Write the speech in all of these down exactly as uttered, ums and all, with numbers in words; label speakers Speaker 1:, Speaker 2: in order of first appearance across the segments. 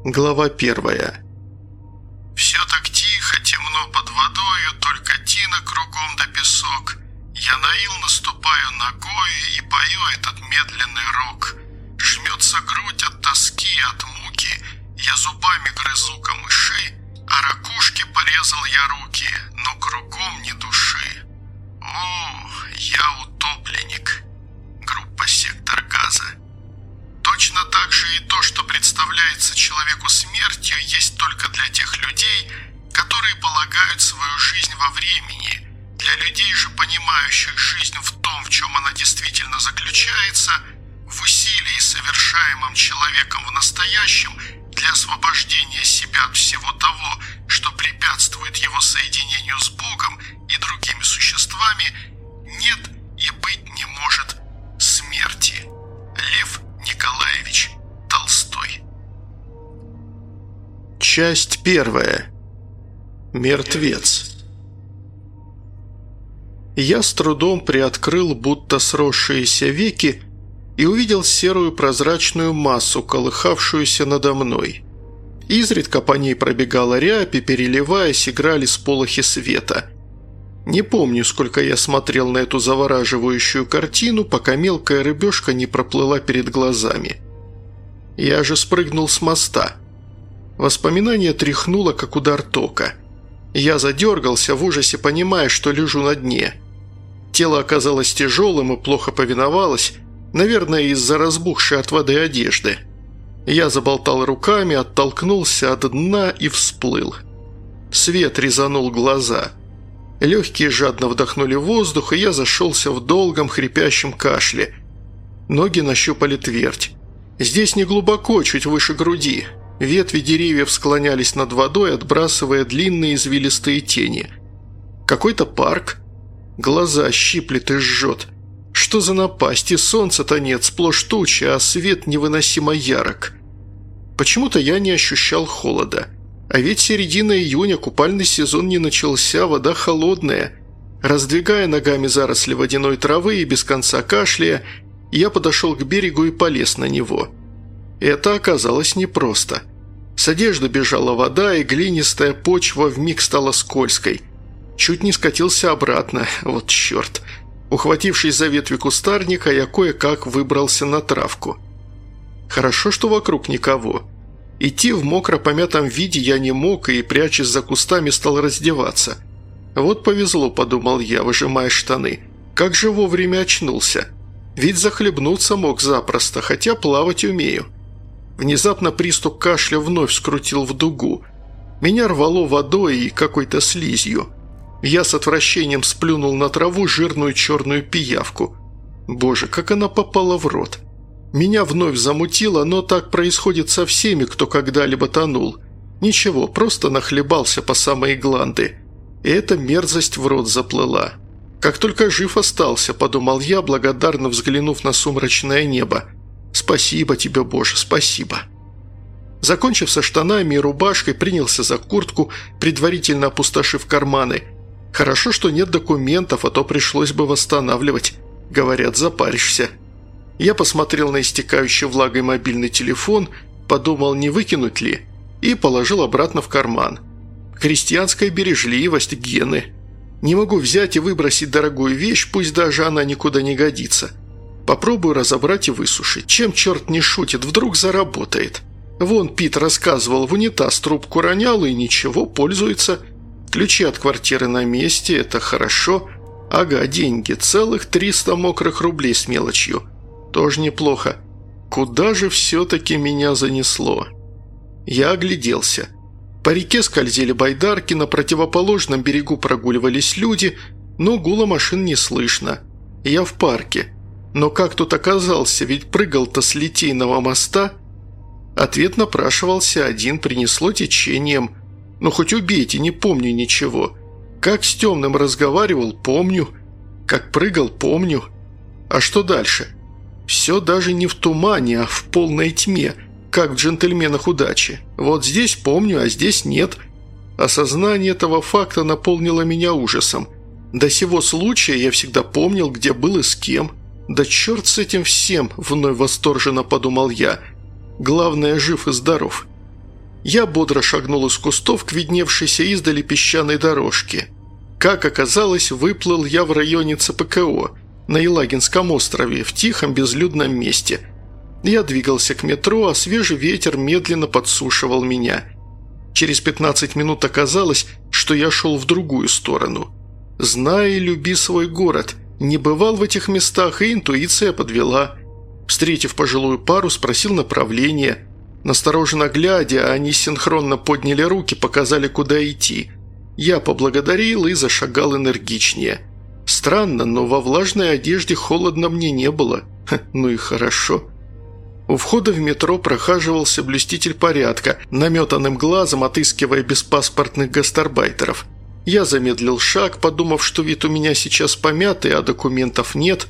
Speaker 1: Глава первая.
Speaker 2: Все так тихо, темно под водою, только тина кругом да песок. Я на ил наступаю ногою и пою этот медленный рок. Жмется грудь от тоски и от муки, я зубами грызу камыши, а ракушке порезал я руки, но кругом ни души. О, я утопленник. Группа «Сектор газа». Точно так же и то, что представляется человеку смертью, есть только для тех людей, которые полагают свою жизнь во времени. Для людей же, понимающих жизнь в том, в чем она действительно заключается, в усилии, совершаемом человеком в настоящем, для освобождения себя от всего того, что препятствует его соединению с Богом и другими существами, нет и быть не может смерти. Лев Николаевич Толстой.
Speaker 1: Часть первая. Мертвец. Я с трудом приоткрыл будто сросшиеся веки и увидел серую прозрачную массу, колыхавшуюся надо мной. Изредка по ней пробегала рябь, и, переливаясь, играли сполохи света. Не помню, сколько я смотрел на эту завораживающую картину, пока мелкая рыбешка не проплыла перед глазами. Я же спрыгнул с моста. Воспоминание тряхнуло, как удар тока. Я задергался, в ужасе понимая, что лежу на дне. Тело оказалось тяжелым и плохо повиновалось, наверное, из-за разбухшей от воды одежды. Я заболтал руками, оттолкнулся от дна и всплыл. Свет резанул глаза. Легкие жадно вдохнули воздух, и я зашелся в долгом хрипящем кашле. Ноги нащупали твердь. Здесь не глубоко, чуть выше груди. Ветви деревьев склонялись над водой, отбрасывая длинные извилистые тени. Какой-то парк. Глаза щиплет и жжет. Что за напасть? И солнца-то нет, сплошь тучи, а свет невыносимо ярок. Почему-то я не ощущал холода. А ведь середина июня, купальный сезон не начался, вода холодная. Раздвигая ногами заросли водяной травы и без конца кашляя, я подошел к берегу и полез на него. Это оказалось непросто. С одежды бежала вода, и глинистая почва вмиг стала скользкой. Чуть не скатился обратно, вот черт. Ухватившись за ветви кустарника, я кое-как выбрался на травку. Хорошо, что вокруг никого. Идти в мокро-помятом виде я не мог, и, прячась за кустами, стал раздеваться. Вот повезло, подумал я, выжимая штаны. Как же вовремя очнулся. Ведь захлебнуться мог запросто, хотя плавать умею. Внезапно приступ кашля вновь скрутил в дугу. Меня рвало водой и какой-то слизью. Я с отвращением сплюнул на траву жирную черную пиявку. Боже, как она попала в рот. Меня вновь замутило, но так происходит со всеми, кто когда-либо тонул. Ничего, просто нахлебался по самые гланды. И эта мерзость в рот заплыла. Как только жив остался, подумал я, благодарно взглянув на сумрачное небо. Спасибо тебе, Боже, спасибо. Закончив со штанами и рубашкой, принялся за куртку, предварительно опустошив карманы. Хорошо, что нет документов, а то пришлось бы восстанавливать. Говорят, запаришься. Я посмотрел на истекающий влагой мобильный телефон, подумал, не выкинуть ли, и положил обратно в карман. Крестьянская бережливость, гены. Не могу взять и выбросить дорогую вещь, пусть даже она никуда не годится. Попробую разобрать и высушить. Чем черт не шутит, вдруг заработает. Вон Пит рассказывал, в унитаз трубку ронял и ничего, пользуется. Ключи от квартиры на месте, это хорошо. Ага, деньги, целых триста мокрых рублей с мелочью. Тоже неплохо. Куда же все-таки меня занесло? Я огляделся. По реке скользили байдарки, на противоположном берегу прогуливались люди, но гула машин не слышно. Я в парке. Но как тут оказался, ведь прыгал-то с Литейного моста? Ответ напрашивался один, принесло течением. Ну хоть убейте, не помню ничего. Как с темным разговаривал, помню. Как прыгал, помню. А что дальше? Все даже не в тумане, а в полной тьме, как в «Джентльменах удачи». Вот здесь помню, а здесь нет. Осознание этого факта наполнило меня ужасом. До сего случая я всегда помнил, где был и с кем. «Да черт с этим всем!» – вновь восторженно подумал я. «Главное, жив и здоров». Я бодро шагнул из кустов к видневшейся издали песчаной дорожке. Как оказалось, выплыл я в районе ЦПКО, на Елагинском острове, в тихом безлюдном месте. Я двигался к метро, а свежий ветер медленно подсушивал меня. Через пятнадцать минут оказалось, что я шел в другую сторону. Знай и люби свой город. Не бывал в этих местах, и интуиция подвела. Встретив пожилую пару, спросил направление. Настороженно глядя, они синхронно подняли руки, показали, куда идти. Я поблагодарил и зашагал энергичнее. Странно, но во влажной одежде холодно мне не было. Ха, ну и хорошо. У входа в метро прохаживался блюститель порядка, наметанным глазом отыскивая беспаспортных гастарбайтеров. Я замедлил шаг, подумав, что вид у меня сейчас помятый, а документов нет.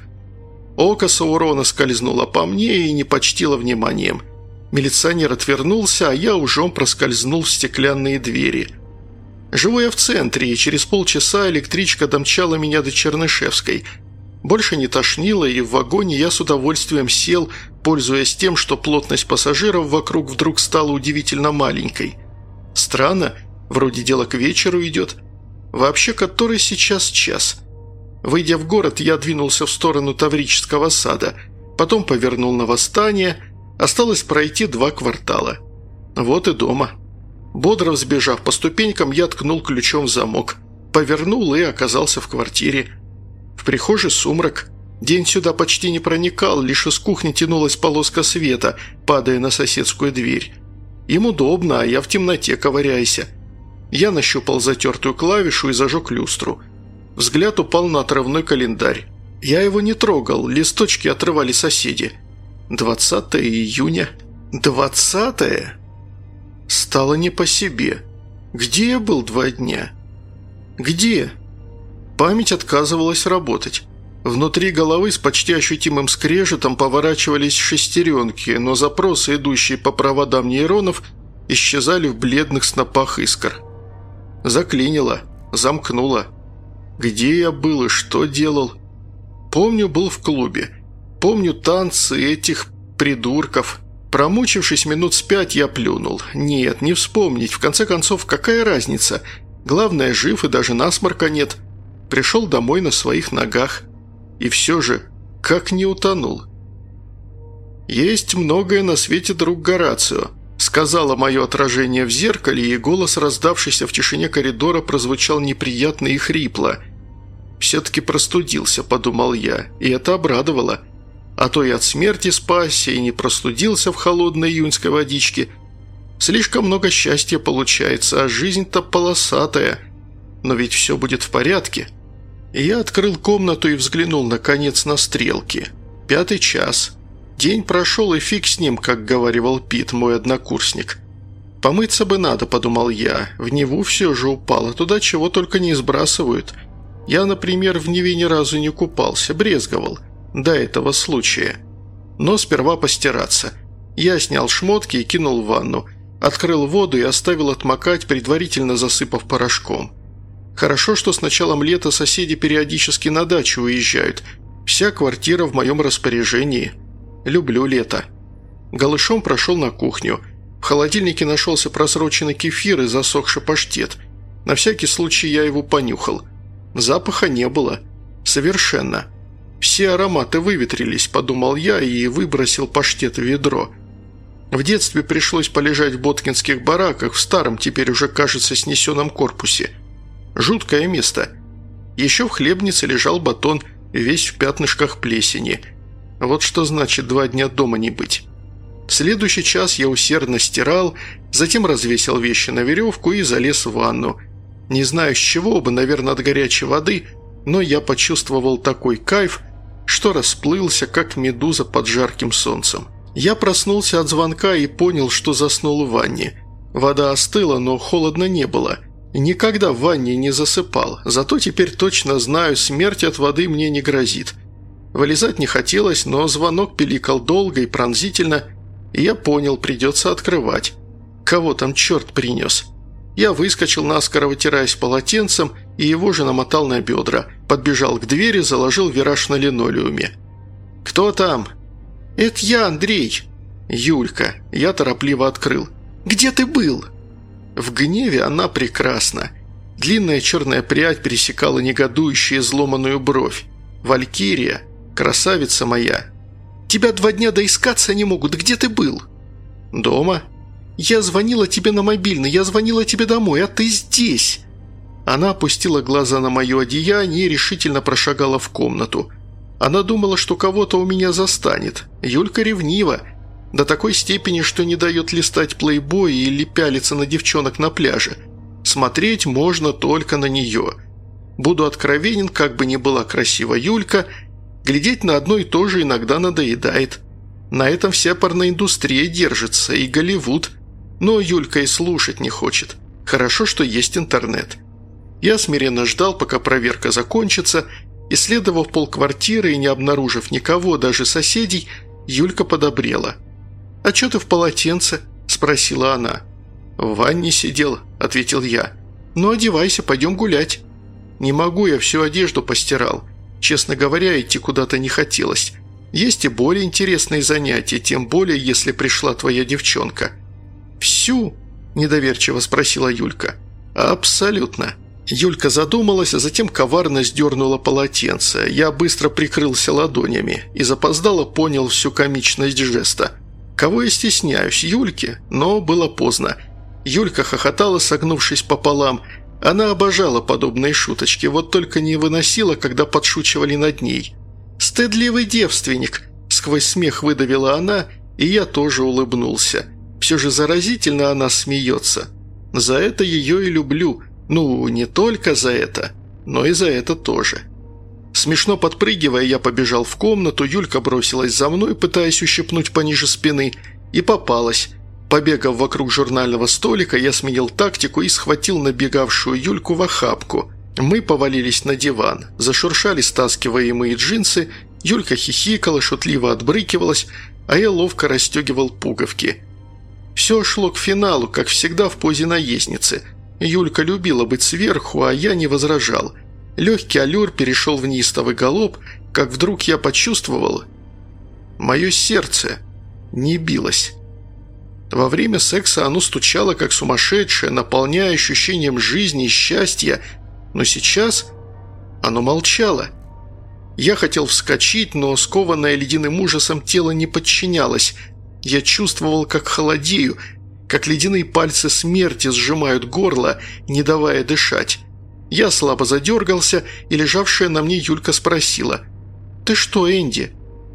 Speaker 1: Око Саурона скользнуло по мне и не почтило вниманием. Милиционер отвернулся, а я ужом проскользнул в стеклянные двери. Живу я в центре, и через полчаса электричка домчала меня до Чернышевской. Больше не тошнило, и в вагоне я с удовольствием сел, пользуясь тем, что плотность пассажиров вокруг вдруг стала удивительно маленькой. Странно, вроде дело к вечеру идет. Вообще, который сейчас час? Выйдя в город, я двинулся в сторону Таврического сада, потом повернул на Восстание. Осталось пройти два квартала. Вот и дома. Бодро взбежав по ступенькам, я ткнул ключом в замок. Повернул и оказался в квартире. В прихожей сумрак. День сюда почти не проникал, лишь из кухни тянулась полоска света, падая на соседскую дверь. Им удобно, а я в темноте ковыряйся. Я нащупал затертую клавишу и зажег люстру. Взгляд упал на отрывной календарь. Я его не трогал, листочки отрывали соседи. двадцатое июня. двадцатое? Стало не по себе. Где я был два дня? Где? Память отказывалась работать. Внутри головы с почти ощутимым скрежетом поворачивались шестеренки, но запросы, идущие по проводам нейронов, исчезали в бледных снопах искр. Заклинило, замкнуло. Где я был и что делал? Помню, был в клубе. Помню танцы этих придурков. Промучившись минут с пять, я плюнул. Нет, не вспомнить. В конце концов, какая разница? Главное, жив и даже насморка нет. Пришел домой на своих ногах. И все же, как не утонул? «Есть многое на свете, друг Горацио», — сказала мое отражение в зеркале, и голос, раздавшийся в тишине коридора, прозвучал неприятно и хрипло. «Все-таки простудился», — подумал я, и это обрадовало. А то и от смерти спасся, и не простудился в холодной июньской водичке. Слишком много счастья получается, а жизнь-то полосатая. Но ведь все будет в порядке. И я открыл комнату и взглянул, наконец, на стрелки. Пятый час. День прошел, и фиг с ним, как говаривал Пит, мой однокурсник. «Помыться бы надо», – подумал я. В Неву все же упало, туда чего только не сбрасывают. Я, например, в Неве ни разу не купался, брезговал. До этого случая. Но сперва постираться. Я снял шмотки и кинул в ванну. Открыл воду и оставил отмокать, предварительно засыпав порошком. Хорошо, что с началом лета соседи периодически на дачу уезжают. Вся квартира в моем распоряжении. Люблю лето. Голышом прошел на кухню. В холодильнике нашелся просроченный кефир и засохший паштет. На всякий случай я его понюхал. Запаха не было. Совершенно. Все ароматы выветрились, подумал я, и выбросил паштет в ведро. В детстве пришлось полежать в боткинских бараках, в старом, теперь уже, кажется, снесенном корпусе. Жуткое место. Еще в хлебнице лежал батон, весь в пятнышках плесени. Вот что значит два дня дома не быть. В следующий час я усердно стирал, затем развесил вещи на веревку и залез в ванну. Не знаю с чего бы, наверное, от горячей воды, но я почувствовал такой кайф, что расплылся, как медуза под жарким солнцем. Я проснулся от звонка и понял, что заснул в ванне. Вода остыла, но холодно не было. Никогда в ванне не засыпал, зато теперь точно знаю, смерть от воды мне не грозит. Вылезать не хотелось, но звонок пиликал долго и пронзительно, и я понял, придется открывать. Кого там черт принес? Я выскочил, наскоро вытираясь полотенцем, и его же намотал на бедра. Подбежал к двери, заложил вираж на линолеуме. «Кто там?» «Это я, Андрей». «Юлька». Я торопливо открыл. Где ты был?» В гневе она прекрасна. Длинная черная прядь пересекала негодующую изломанную бровь. «Валькирия, красавица моя!» «Тебя два дня доискаться не могут. Где ты был?» «Дома?» «Я звонила тебе на мобильный, я звонила тебе домой, а ты здесь!» Она опустила глаза на мое одеяние и решительно прошагала в комнату. Она думала, что кого-то у меня застанет. Юлька ревнива. До такой степени, что не дает листать плейбой или пялиться на девчонок на пляже. Смотреть можно только на нее. Буду откровенен, как бы ни была красива Юлька, глядеть на одно и то же иногда надоедает. На этом вся порноиндустрия держится, и Голливуд. Но Юлька и слушать не хочет. Хорошо, что есть интернет. Я смиренно ждал, пока проверка закончится. Исследовав полквартиры и не обнаружив никого, даже соседей, Юлька подобрела. «А чё ты в полотенце?» – спросила она. «В ванне сидел», – ответил я. «Ну, одевайся, пойдем гулять». «Не могу, я всю одежду постирал. Честно говоря, идти куда-то не хотелось. Есть и более интересные занятия, тем более, если пришла твоя девчонка». «Всю?» – недоверчиво спросила Юлька. «Абсолютно». Юлька задумалась, а затем коварно сдернула полотенце. Я быстро прикрылся ладонями и запоздало понял всю комичность жеста. Кого я стесняюсь? Юльки? Но было поздно. Юлька хохотала, согнувшись пополам. Она обожала подобные шуточки, вот только не выносила, когда подшучивали над ней. «Стыдливый девственник!» – сквозь смех выдавила она, и я тоже улыбнулся. Все же заразительно она смеется. За это ее и люблю. Ну, не только за это, но и за это тоже. Смешно подпрыгивая, я побежал в комнату, Юлька бросилась за мной, пытаясь ущипнуть пониже спины, и попалась. Побегав вокруг журнального столика, я сменил тактику и схватил набегавшую Юльку в охапку. Мы повалились на диван, зашуршали стаскиваемые джинсы, Юлька хихикала, шутливо отбрыкивалась, а я ловко расстегивал пуговки. Все шло к финалу, как всегда в позе наездницы. Юлька любила быть сверху, а я не возражал. Легкий аллюр перешел в неистовый галоп, как вдруг я почувствовал... Мое сердце не билось. Во время секса оно стучало, как сумасшедшее, наполняя ощущением жизни и счастья, но сейчас оно молчало. Я хотел вскочить, но скованное ледяным ужасом тело не подчинялось. Я чувствовал, как холодею, как ледяные пальцы смерти сжимают горло, не давая дышать. Я слабо задергался, и лежавшая на мне Юлька спросила: «Ты что, Энди?»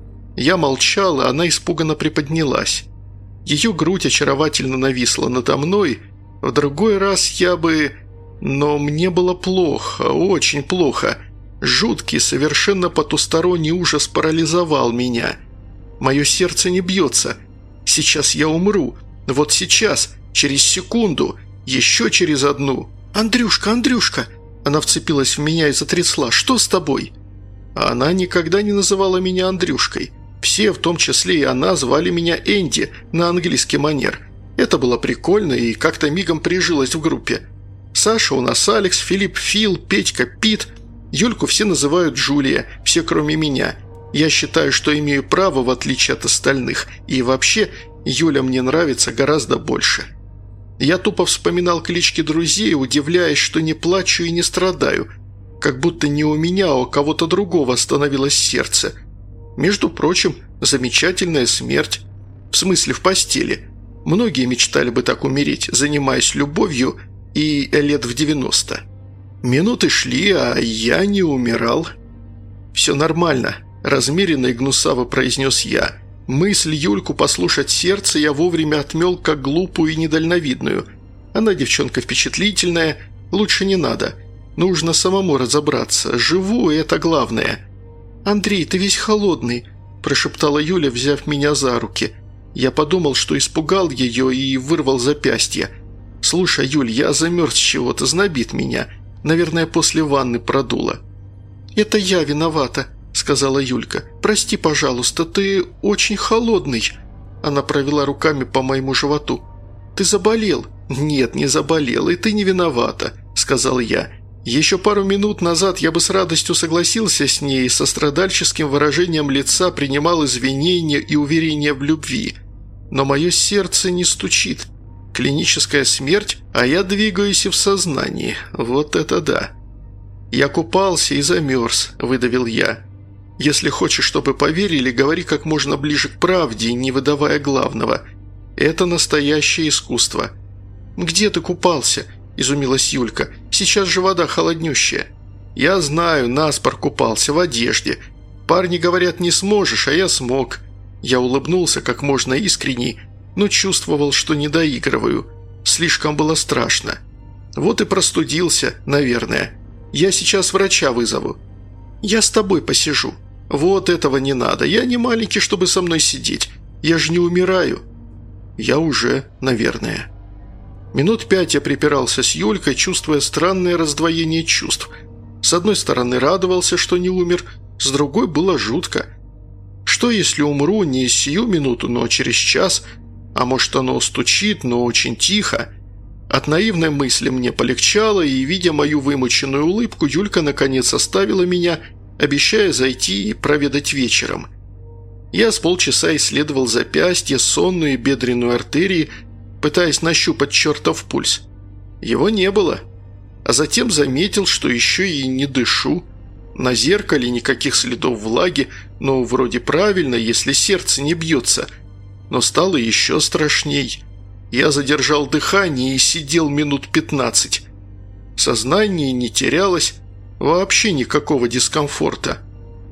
Speaker 1: Я молчал, а она испуганно приподнялась. Ее грудь очаровательно нависла надо мной. В другой раз я бы... Но мне было плохо, очень плохо. Жуткий, совершенно потусторонний ужас парализовал меня. Мое сердце не бьется. Сейчас я умру. Вот сейчас, через секунду, еще через одну. «Андрюшка, Андрюшка!» Она вцепилась в меня и затрясла. «Что с тобой?» Она никогда не называла меня Андрюшкой. Все, в том числе и она, звали меня Энди на английский манер. Это было прикольно и как-то мигом прижилось в группе. Саша у нас Алекс, Филипп Фил, Петька Пит. Юльку все называют Джулия, все кроме меня. Я считаю, что имею право, в отличие от остальных. И вообще, Юля мне нравится гораздо больше. Я тупо вспоминал клички друзей, удивляясь, что не плачу и не страдаю. Как будто не у меня, а у кого-то другого остановилось сердце. Между прочим, замечательная смерть. В смысле, в постели. Многие мечтали бы так умереть, занимаясь любовью, и лет в девяносто. Минуты шли, а я не умирал. «Все нормально», – размеренно и гнусаво произнес я. Мысль Юльку послушать сердце я вовремя отмел как глупую и недальновидную. Она девчонка впечатлительная, лучше не надо. Нужно самому разобраться. Живу, и это главное. «Андрей, ты весь холодный», – прошептала Юля, взяв меня за руки. Я подумал, что испугал ее и вырвал запястье. «Слушай, Юль, я замерз чего-то, знобит меня. Наверное, после ванны продуло». «Это я виновата», – сказала Юлька. «Прости, пожалуйста, ты очень холодный». Она провела руками по моему животу. «Ты заболел?» «Нет, не заболел, и ты не виновата», – сказал я. Еще пару минут назад я бы с радостью согласился с ней и со страдальческим выражением лица принимал извинения и уверения в любви. Но мое сердце не стучит. Клиническая смерть, а я двигаюсь и в сознании. Вот это да. Я купался и замерз, выдавил я. Если хочешь, чтобы поверили, говори как можно ближе к правде, не выдавая главного. Это настоящее искусство. «Где ты купался?» – изумилась Юлька. «Сейчас же вода холоднющая». «Я знаю, наспор купался, в одежде. Парни говорят, не сможешь, а я смог». Я улыбнулся как можно искренней, но чувствовал, что не доигрываю. Слишком было страшно. Вот и простудился, наверное. Я сейчас врача вызову. «Я с тобой посижу». «Вот этого не надо. Я не маленький, чтобы со мной сидеть. Я же не умираю». «Я уже, наверное». Минут пять я припирался с Юлькой, чувствуя странное раздвоение чувств. С одной стороны радовался, что не умер, с другой было жутко. Что если умру не сию минуту, но через час? А может, оно стучит, но очень тихо? От наивной мысли мне полегчало, и, видя мою вымученную улыбку, Юлька наконец оставила меня, обещая зайти и проведать вечером. Я с полчаса исследовал запястье, сонную и бедренную артерии, пытаясь нащупать чертов пульс. Его не было. А затем заметил, что еще и не дышу. На зеркале никаких следов влаги, но вроде правильно, если сердце не бьется. Но стало еще страшней. Я задержал дыхание и сидел минут пятнадцать. Сознание не терялось, вообще никакого дискомфорта.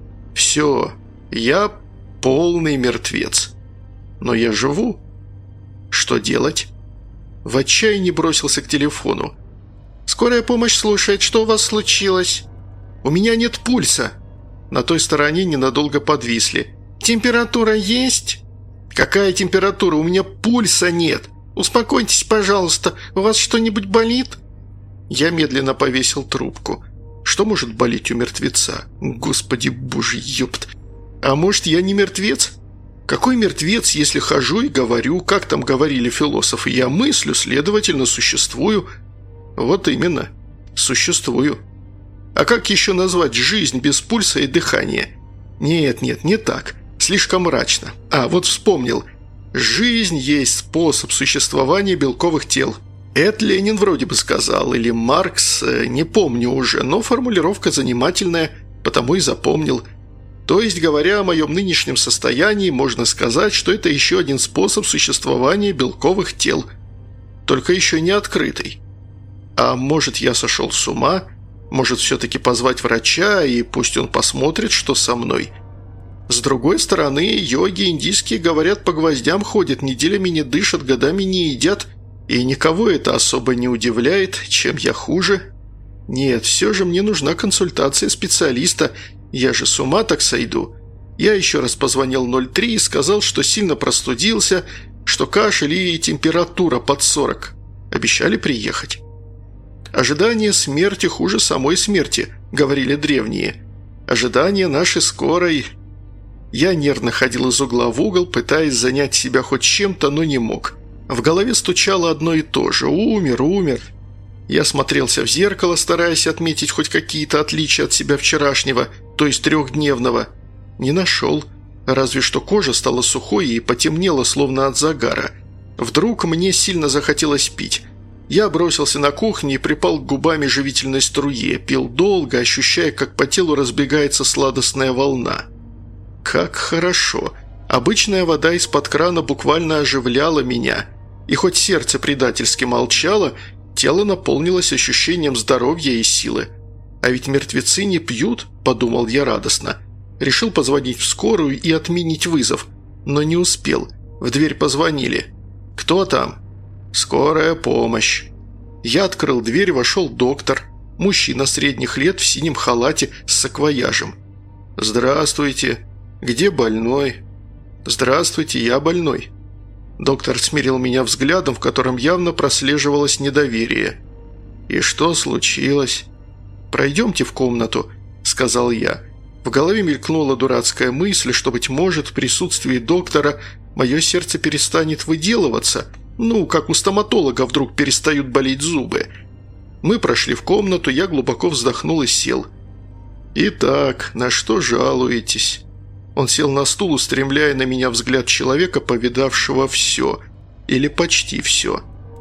Speaker 1: Все, я полный мертвец. Но я живу. Что делать? В отчаянии бросился к телефону. «Скорая помощь слушает. Что у вас случилось?» «У меня нет пульса». На той стороне ненадолго подвисли. «Температура есть?» «Какая температура? У меня пульса нет. Успокойтесь, пожалуйста. У вас что-нибудь болит?» Я медленно повесил трубку. Что может болеть у мертвеца? Господи боже, ёпт. А может, я не мертвец? Какой мертвец, если хожу и говорю, как там говорили философы, я мыслю, следовательно, существую? Вот именно, существую. А как еще назвать жизнь без пульса и дыхания? Нет, нет, не так. Слишком мрачно. А, вот вспомнил. Жизнь есть способ существования белковых тел. Это Ленин вроде бы сказал, или Маркс, не помню уже, но формулировка занимательная, потому и запомнил. То есть, говоря о моем нынешнем состоянии, можно сказать, что это еще один способ существования белковых тел, только еще не открытый. А может, я сошел с ума? Может, все-таки позвать врача, и пусть он посмотрит, что со мной? С другой стороны, йоги индийские, говорят, по гвоздям ходят, неделями не дышат, годами не едят, и никого это особо не удивляет, чем я хуже. Нет, все же мне нужна консультация специалиста, я же с ума так сойду. Я еще раз позвонил ноль три и сказал, что сильно простудился, что кашель и температура под сорок. Обещали приехать. «Ожидание смерти хуже самой смерти», — говорили древние. «Ожидание нашей скорой...» Я нервно ходил из угла в угол, пытаясь занять себя хоть чем-то, но не мог. В голове стучало одно и то же: «Умер, умер». Я смотрелся в зеркало, стараясь отметить хоть какие-то отличия от себя вчерашнего, то есть трехдневного. Не нашел. Разве что кожа стала сухой и потемнела, словно от загара. Вдруг мне сильно захотелось пить. Я бросился на кухню и припал к губами живительной струе, пил долго, ощущая, как по телу разбегается сладостная волна. Как хорошо. Обычная вода из-под крана буквально оживляла меня. И хоть сердце предательски молчало, тело наполнилось ощущением здоровья и силы. «А ведь мертвецы не пьют», – подумал я радостно. Решил позвонить в скорую и отменить вызов, но не успел. В дверь позвонили. «Кто там?» «Скорая помощь». Я открыл дверь, вошел доктор. Мужчина средних лет в синем халате с саквояжем. «Здравствуйте. Где больной?» «Здравствуйте, я больной». Доктор смирил меня взглядом, в котором явно прослеживалось недоверие. «И что случилось?» «Пройдемте в комнату», – сказал я. В голове мелькнула дурацкая мысль, что, быть может, в присутствии доктора мое сердце перестанет выделываться, ну, как у стоматолога вдруг перестают болеть зубы. Мы прошли в комнату, я глубоко вздохнул и сел. «Итак, на что жалуетесь?» Он сел на стул, устремляя на меня взгляд человека, повидавшего все. Или почти все.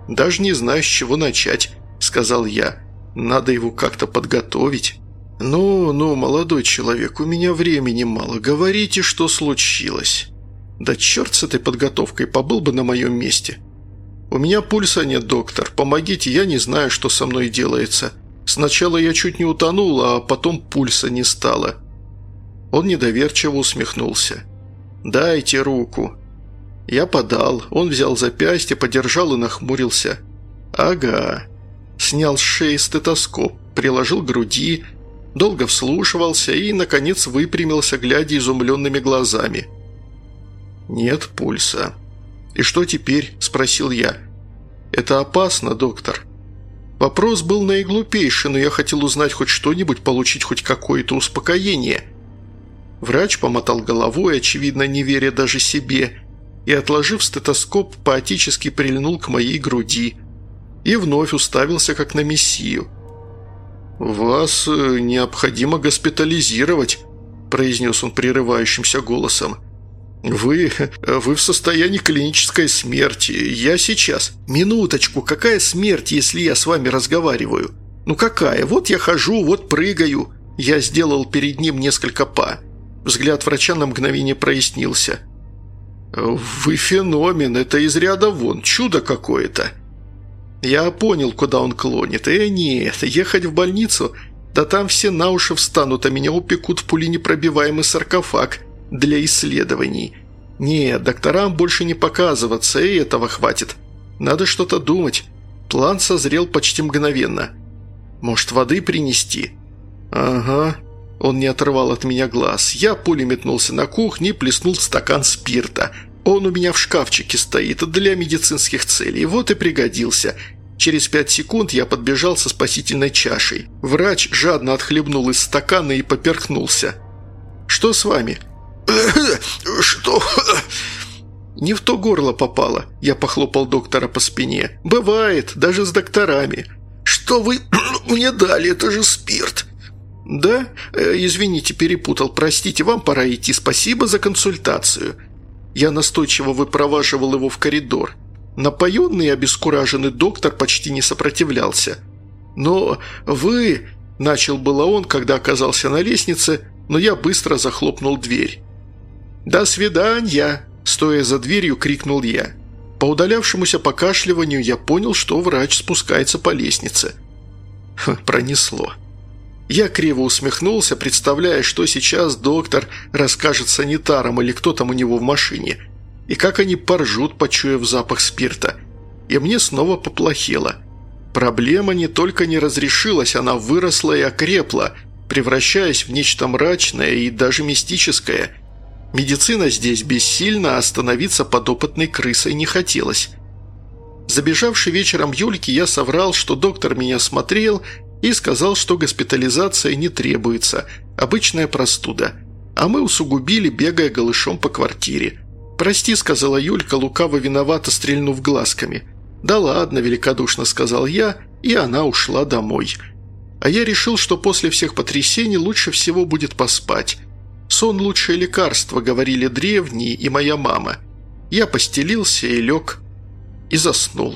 Speaker 1: «Даже не знаю, с чего начать», – сказал я. «Надо его как-то подготовить». «Ну, ну, молодой человек, у меня времени мало. Говорите, что случилось». «Да черт с этой подготовкой, побыл бы на моем месте». «У меня пульса нет, доктор. Помогите, я не знаю, что со мной делается. Сначала я чуть не утонул, а потом пульса не стало». Он недоверчиво усмехнулся. «Дайте руку». Я подал. Он взял запястье, подержал и нахмурился. «Ага». Снял с шеи стетоскоп, приложил к груди, долго вслушивался и, наконец, выпрямился, глядя изумленными глазами. «Нет пульса». «И что теперь?» – спросил я. «Это опасно, доктор». Вопрос был наиглупейший, но я хотел узнать хоть что-нибудь, получить хоть какое-то успокоение. Врач помотал головой, очевидно, не веря даже себе, и, отложив стетоскоп, поотечески прильнул к моей груди и вновь уставился, как на мессию. «Вас необходимо госпитализировать», – произнес он прерывающимся голосом. «Вы... вы в состоянии клинической смерти. Я сейчас...» «Минуточку, какая смерть, если я с вами разговариваю? Ну какая? Вот я хожу, вот прыгаю». Я сделал перед ним несколько па. Взгляд врача на мгновение прояснился. «Вы феномен, это из ряда вон, чудо какое-то». Я понял, куда он клонит. «Э, нет, ехать в больницу? Да там все на уши встанут, а меня упекут в пуленепробиваемый саркофаг для исследований. Нет, докторам больше не показываться, и этого хватит. Надо что-то думать». План созрел почти мгновенно. «Может, воды принести?» «Ага». Он не отрывал от меня глаз. Я пулей метнулся на кухню и плеснул стакан спирта. Он у меня в шкафчике стоит для медицинских целей. Вот и пригодился. Через пять секунд я подбежал со спасительной чашей. Врач жадно отхлебнул из стакана и поперхнулся. «Что с вами?» «Что?» «Не в то горло попало», – я похлопал доктора по спине. «Бывает, даже с докторами». «Что вы мне дали? Это же спирт». «Да? Извините, перепутал. Простите, вам пора идти. Спасибо за консультацию». Я настойчиво выпроваживал его в коридор. Напоенный и обескураженный доктор почти не сопротивлялся. «Но вы...» – начал было он, когда оказался на лестнице, но я быстро захлопнул дверь. «До свидания!» – стоя за дверью, крикнул я. По удалявшемуся покашливанию я понял, что врач спускается по лестнице. Ха, пронесло. Я криво усмехнулся, представляя, что сейчас доктор расскажет санитарам или кто там у него в машине, и как они поржут, почуяв запах спирта. И мне снова поплохело. Проблема не только не разрешилась, она выросла и окрепла, превращаясь в нечто мрачное и даже мистическое. Медицина здесь бессильна, а становиться подопытной крысой не хотелось. Забежавший вечером Юльке, я соврал, что доктор меня смотрел и сказал, что госпитализация не требуется, обычная простуда, а мы усугубили, бегая голышом по квартире. «Прости», – сказала Юлька, лукаво виновато стрельнув глазками. «Да ладно», – великодушно сказал я, и она ушла домой. А я решил, что после всех потрясений лучше всего будет поспать. «Сон – лучшее лекарство», – говорили древние и моя мама. Я постелился и лег, и заснул.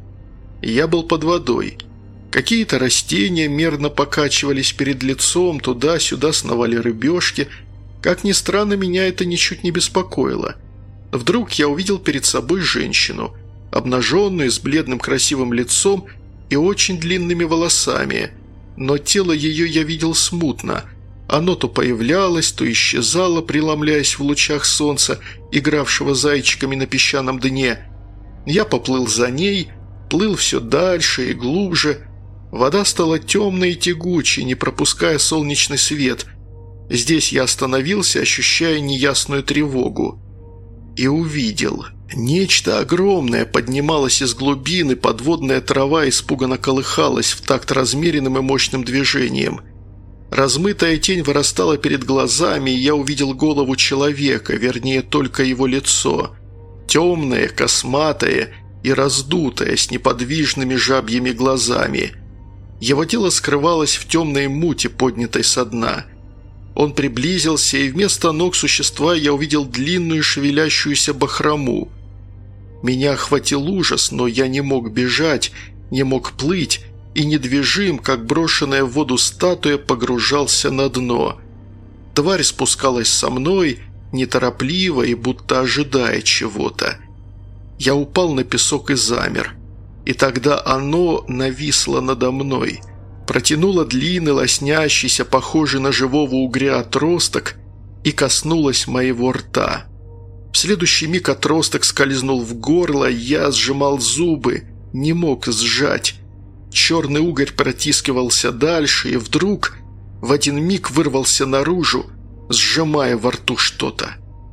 Speaker 1: Я был под водой. Какие-то растения мерно покачивались перед лицом, туда-сюда сновали рыбешки. Как ни странно, меня это ничуть не беспокоило. Вдруг я увидел перед собой женщину, обнаженную, с бледным красивым лицом и очень длинными волосами, но тело ее я видел смутно. Оно то появлялось, то исчезало, преломляясь в лучах солнца, игравшего зайчиками на песчаном дне. Я поплыл за ней, плыл все дальше и глубже. Вода стала темной и тягучей, не пропуская солнечный свет. Здесь я остановился, ощущая неясную тревогу. И увидел. Нечто огромное поднималось из глубины, подводная трава испуганно колыхалась в такт размеренным и мощным движением. Размытая тень вырастала перед глазами, и я увидел голову человека, вернее, только его лицо. Темное, косматое и раздутое, с неподвижными жабьими глазами. Его тело скрывалось в темной муте, поднятой со дна. Он приблизился, и вместо ног существа я увидел длинную шевелящуюся бахрому. Меня охватил ужас, но я не мог бежать, не мог плыть и недвижим, как брошенная в воду статуя, погружался на дно. Тварь спускалась со мной, неторопливо и будто ожидая чего-то. Я упал на песок и замер. И тогда оно нависло надо мной, протянуло длинный, лоснящийся, похожий на живого угря отросток и коснулось моего рта. В следующий миг отросток скользнул в горло, я сжимал зубы, не мог сжать. Черный угорь протискивался дальше и вдруг в один миг вырвался наружу, сжимая во рту что-то.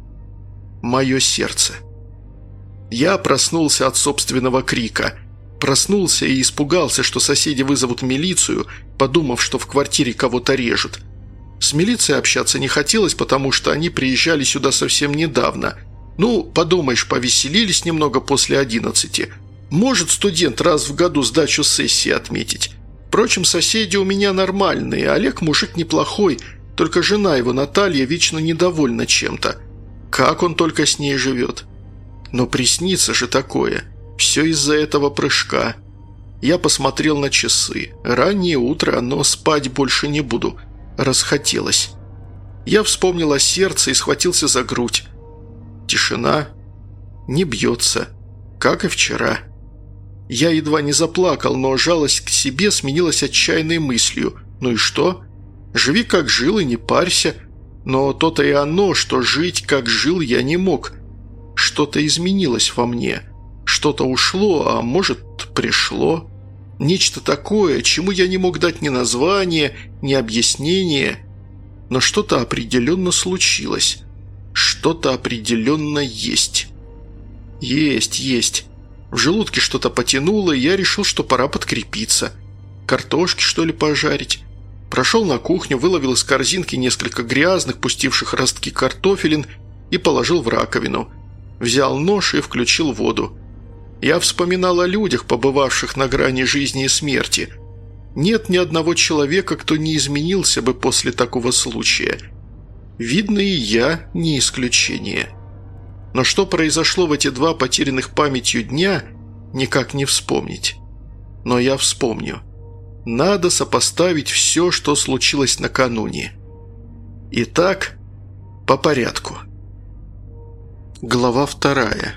Speaker 1: Мое сердце. Я проснулся от собственного крика. Проснулся и испугался, что соседи вызовут милицию, подумав, что в квартире кого-то режут. С милицией общаться не хотелось, потому что они приезжали сюда совсем недавно. Ну, подумаешь, повеселились немного после одиннадцати. Может студент раз в году сдачу сессии отметить. Впрочем, соседи у меня нормальные, Олег мужик неплохой, только жена его, Наталья, вечно недовольна чем-то. Как он только с ней живет? Но приснится же такое. Все из-за этого прыжка. Я посмотрел на часы. Раннее утро, но спать больше не буду. Расхотелось. Я вспомнил о сердце и схватился за грудь. Тишина. Не бьется. Как и вчера. Я едва не заплакал, но жалость к себе сменилась отчаянной мыслью. Ну и что? Живи как жил и не парься. Но то-то и оно, что жить как жил я не мог. Что-то изменилось во мне. Что-то ушло, а может, пришло. Нечто такое, чему я не мог дать ни названия, ни объяснения. Но что-то определенно случилось. Что-то определенно есть. Есть, есть. В желудке что-то потянуло, и я решил, что пора подкрепиться. Картошки, что ли, пожарить? Прошел на кухню, выловил из корзинки несколько грязных, пустивших ростки картофелин и положил в раковину. Взял нож и включил воду. Я вспоминал о людях, побывавших на грани жизни и смерти. Нет ни одного человека, кто не изменился бы после такого случая. Видно, и я не исключение. Но что произошло в эти два потерянных памятью дня, никак не вспомнить. Но я вспомню. Надо сопоставить все, что случилось накануне. Итак, по порядку. Глава вторая.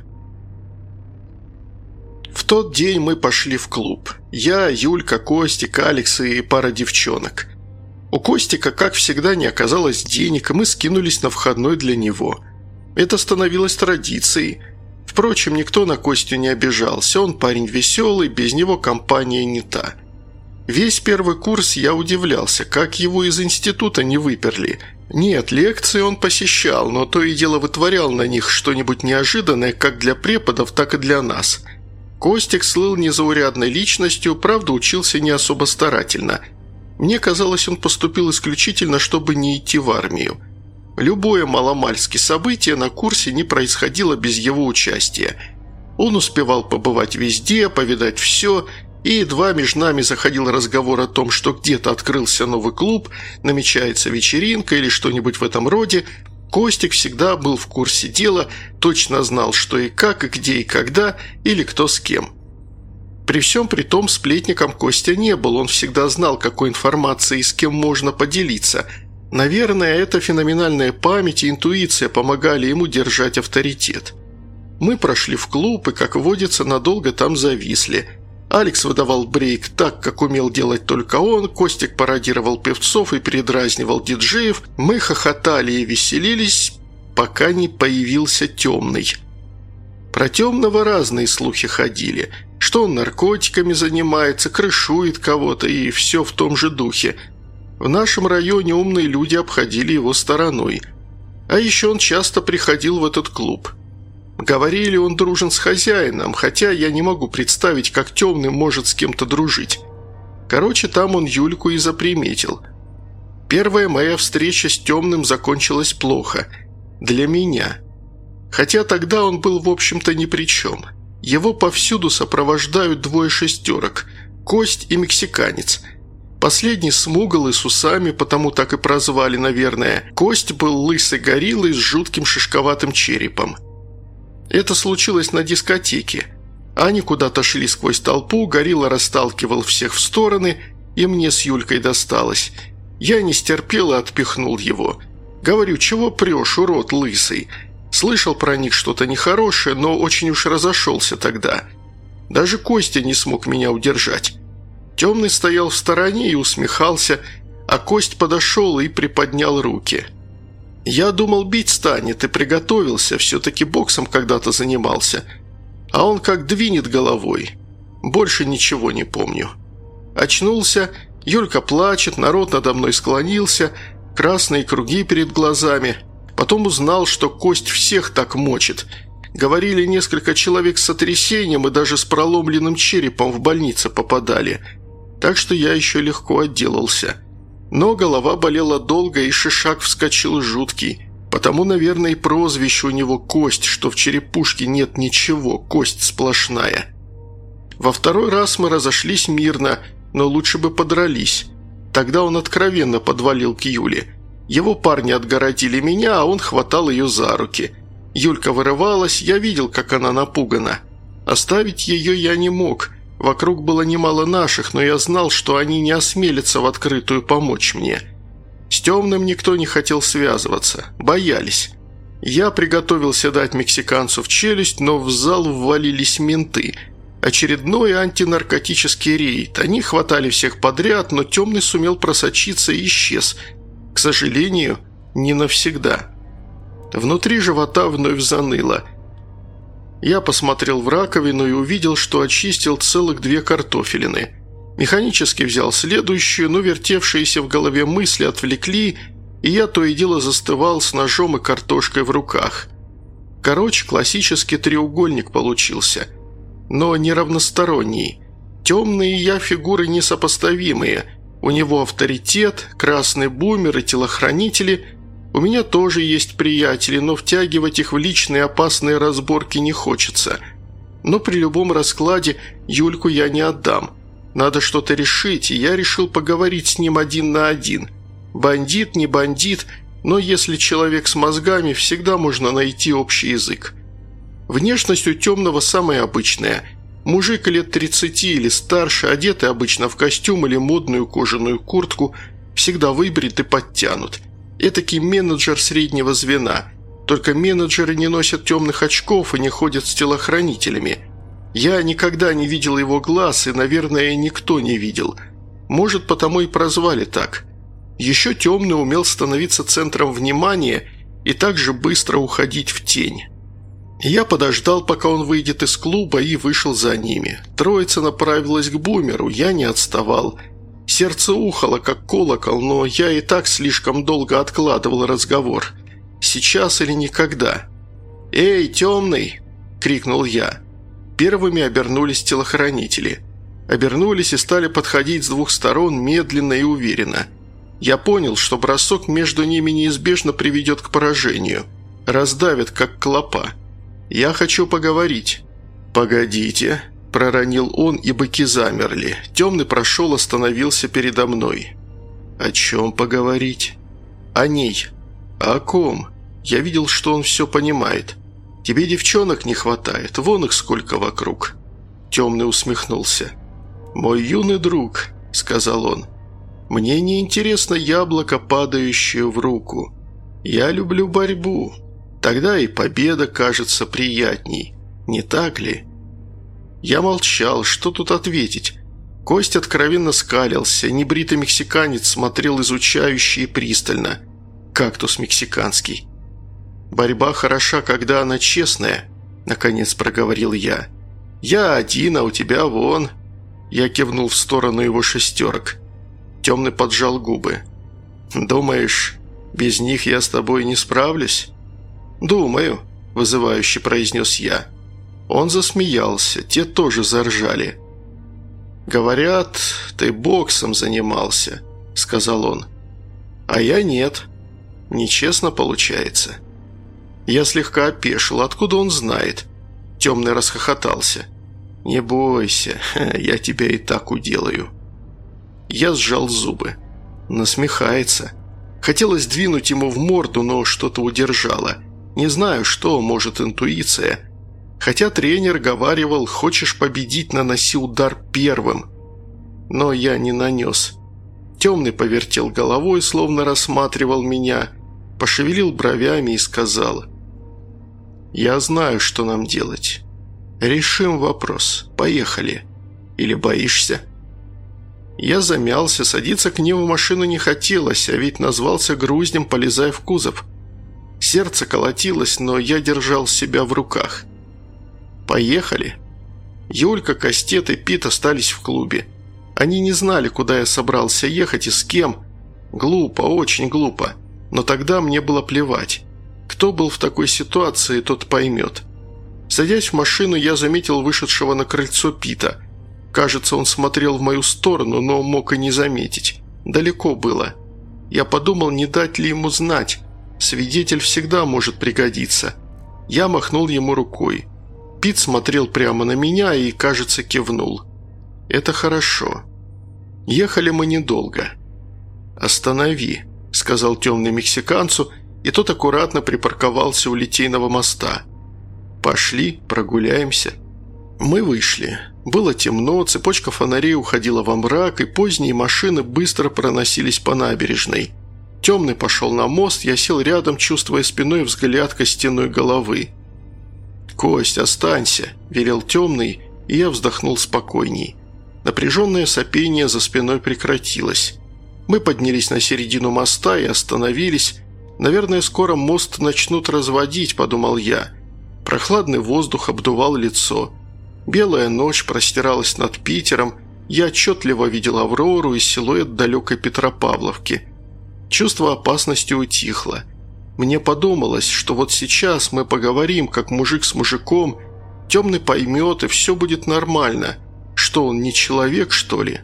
Speaker 1: В тот день мы пошли в клуб. Я, Юлька, Костик, Алекс и пара девчонок. У Костика, как всегда, не оказалось денег, и мы скинулись на входной для него. Это становилось традицией. Впрочем, никто на Костю не обижался, он парень веселый, без него компания не та. Весь первый курс я удивлялся, как его из института не выперли. Нет, лекции он посещал, но то и дело вытворял на них что-нибудь неожиданное как для преподов, так и для нас. Костик слыл незаурядной личностью, правда, учился не особо старательно. Мне казалось, он поступил исключительно, чтобы не идти в армию. Любое маломальски событие на курсе не происходило без его участия. Он успевал побывать везде, повидать все, и едва между нами заходил разговор о том, что где-то открылся новый клуб, намечается вечеринка или что-нибудь в этом роде, Костик всегда был в курсе дела, точно знал, что и как, и где, и когда, или кто с кем. При всем при том сплетником Костя не был, он всегда знал, какой информацией и с кем можно поделиться. Наверное, эта феноменальная память и интуиция помогали ему держать авторитет. Мы прошли в клуб и, как водится, надолго там зависли. Алекс выдавал брейк так, как умел делать только он, Костик пародировал певцов и передразнивал диджеев, мы хохотали и веселились, пока не появился темный. Про темного разные слухи ходили, что он наркотиками занимается, крышует кого-то и все в том же духе. В нашем районе умные люди обходили его стороной. А еще он часто приходил в этот клуб. Говорили, он дружен с хозяином, хотя я не могу представить, как темный может с кем-то дружить. Короче, там он Юльку и заприметил. Первая моя встреча с темным закончилась плохо. Для меня. Хотя тогда он был, в общем-то, ни при чем. Его повсюду сопровождают двое шестерок – Кость и мексиканец. Последний смугл и с усами, потому так и прозвали, наверное. Кость был лысой гориллой с жутким шишковатым черепом. Это случилось на дискотеке. Они куда-то шли сквозь толпу, горилла расталкивал всех в стороны, и мне с Юлькой досталось. Я не стерпел и отпихнул его. Говорю, чего прешь, урод лысый? Слышал про них что-то нехорошее, но очень уж разошелся тогда. Даже Костя не смог меня удержать. Темный стоял в стороне и усмехался, а Кость подошел и приподнял руки. Я думал, бить станет, и приготовился, все-таки боксом когда-то занимался. А он как двинет головой. Больше ничего не помню. Очнулся, Юлька плачет, народ надо мной склонился, красные круги перед глазами. Потом узнал, что Кость всех так мочит. Говорили, несколько человек с сотрясением и даже с проломленным черепом в больнице попадали. Так что я еще легко отделался. Но голова болела долго, и шишак вскочил жуткий. Потому, наверное, и прозвище у него «Кость», что в черепушке нет ничего, кость сплошная. Во второй раз мы разошлись мирно, но лучше бы подрались. Тогда он откровенно подвалил к Юле. Его парни отгородили меня, а он хватал ее за руки. Юлька вырывалась, я видел, как она напугана. Оставить ее я не мог. Вокруг было немало наших, но я знал, что они не осмелятся в открытую помочь мне. С Темным никто не хотел связываться, боялись. Я приготовился дать мексиканцу в челюсть, но в зал ввалились менты. Очередной антинаркотический рейд. Они хватали всех подряд, но Темный сумел просочиться и исчез. К сожалению, не навсегда. Внутри живота вновь заныло. Я посмотрел в раковину и увидел, что очистил целых две картофелины. Механически взял следующую, но вертевшиеся в голове мысли отвлекли, и я то и дело застывал с ножом и картошкой в руках. Короче, классический треугольник получился, но не равносторонний. Темный и я фигуры несопоставимые. У него авторитет, красный бумер и телохранители. У меня тоже есть приятели, но втягивать их в личные опасные разборки не хочется. Но при любом раскладе Юльку я не отдам. Надо что-то решить, и я решил поговорить с ним один на один. Бандит, не бандит, но если человек с мозгами, всегда можно найти общий язык. Внешность у Темного самая обычная. Мужик лет тридцати или старше, одетый обычно в костюм или модную кожаную куртку, всегда выбрит и подтянут. Этакий менеджер среднего звена. Только менеджеры не носят темных очков и не ходят с телохранителями. Я никогда не видел его глаз, и, наверное, никто не видел. Может, потому и прозвали так. Еще Темный умел становиться центром внимания и также быстро уходить в тень. Я подождал, пока он выйдет из клуба, и вышел за ними. Троица направилась к бумеру, я не отставал. Сердце ухало, как колокол, но я и так слишком долго откладывал разговор. Сейчас или никогда. «Эй, Темный!» – крикнул я. Первыми обернулись телохранители. Обернулись и стали подходить с двух сторон медленно и уверенно. Я понял, что бросок между ними неизбежно приведет к поражению. Раздавят, как клопа. «Я хочу поговорить». «Погодите», – проронил он, и быки замерли. Темный прошел, остановился передо мной. «О чем поговорить?» «О ней». «О ком?» Я видел, что он все понимает. «Тебе девчонок не хватает, вон их сколько вокруг». Темный усмехнулся. «Мой юный друг», – сказал он, – «мне не интересно яблоко, падающее в руку. Я люблю борьбу. Тогда и победа кажется приятней. Не так ли?» Я молчал, что тут ответить? Кость откровенно скалился, небритый мексиканец смотрел изучающе и пристально. Кактус мексиканский. «Борьба хороша, когда она честная», – наконец проговорил я. «Я один, а у тебя вон». Я кивнул в сторону его шестерок. Темный поджал губы. «Думаешь, без них я с тобой не справлюсь?» «Думаю», – вызывающе произнес я. Он засмеялся, те тоже заржали. «Говорят, ты боксом занимался», – сказал он. «А я нет. Нечестно получается». Я слегка опешил. Откуда он знает? Темный расхохотался. «Не бойся, я тебя и так уделаю». Я сжал зубы. Насмехается. Хотелось двинуть ему в морду, но что-то удержало. Не знаю, что, может, интуиция. Хотя тренер говаривал: хочешь победить, наноси удар первым. Но я не нанес. Темный повертел головой, словно рассматривал меня, пошевелил бровями и сказал: «Я знаю, что нам делать. Решим вопрос. Поехали. Или боишься?» Я замялся, садиться к нему в машину не хотелось, а ведь назвался груздем, полезая в кузов. Сердце колотилось, но я держал себя в руках. «Поехали». Юлька, Кастет и Пит остались в клубе. Они не знали, куда я собрался ехать и с кем. Глупо, очень глупо. Но тогда мне было плевать. Кто был в такой ситуации, тот поймет. Садясь в машину, я заметил вышедшего на крыльцо Пита. Кажется, он смотрел в мою сторону, но мог и не заметить. Далеко было. Я подумал, не дать ли ему знать. Свидетель всегда может пригодиться. Я махнул ему рукой. Пит смотрел прямо на меня и, кажется, кивнул. «Это хорошо». Ехали мы недолго. «Останови», – сказал темный мексиканцу, и тот аккуратно припарковался у Литейного моста. «Пошли, прогуляемся». Мы вышли. Было темно, цепочка фонарей уходила во мрак, и поздние машины быстро проносились по набережной. Темный пошел на мост, я сел рядом, чувствуя спиной взгляд костяной головы. «Кость, останься», – велел темный, и я вздохнул спокойней. Напряженное сопение за спиной прекратилось. Мы поднялись на середину моста и остановились. «Наверное, скоро мост начнут разводить», – подумал я. Прохладный воздух обдувал лицо. Белая ночь простиралась над Питером. Я отчетливо видел Аврору и силуэт далекой Петропавловки. Чувство опасности утихло. Мне подумалось, что вот сейчас мы поговорим, как мужик с мужиком. Темный поймет, и все будет нормально. Что, он не человек, что ли?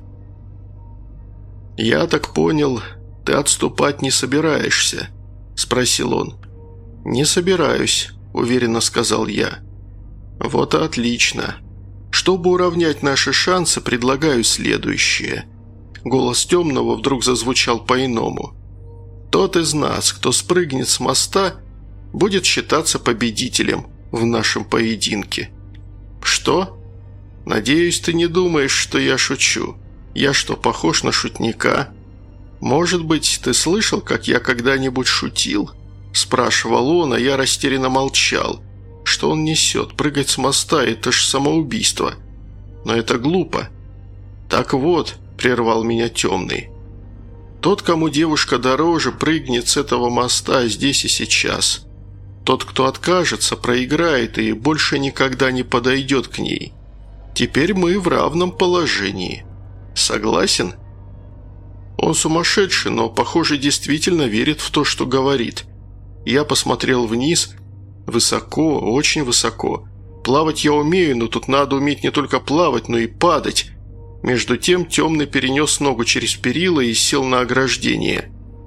Speaker 1: «Я так понял, ты отступать не собираешься?» – спросил он. «Не собираюсь», – уверенно сказал я. «Вот и отлично. Чтобы уравнять наши шансы, предлагаю следующее». Голос темного вдруг зазвучал по-иному. «Тот из нас, кто спрыгнет с моста, будет считаться победителем в нашем поединке». «Что? Надеюсь, ты не думаешь, что я шучу. Я что, похож на шутника? Может быть, ты слышал, как я когда-нибудь шутил?» Спрашивал он, а я растерянно молчал. Что он несет? Прыгать с моста – это ж самоубийство. Но это глупо. «Так вот», – прервал меня темный. «Тот, кому девушка дороже, прыгнет с этого моста здесь и сейчас. Тот, кто откажется, проиграет и больше никогда не подойдет к ней. Теперь мы в равном положении. Согласен?» Он сумасшедший, но, похоже, действительно верит в то, что говорит. Я посмотрел вниз. Высоко, очень высоко. Плавать я умею, но тут надо уметь не только плавать, но и падать. Между тем темный перенес ногу через перила и сел на ограждение.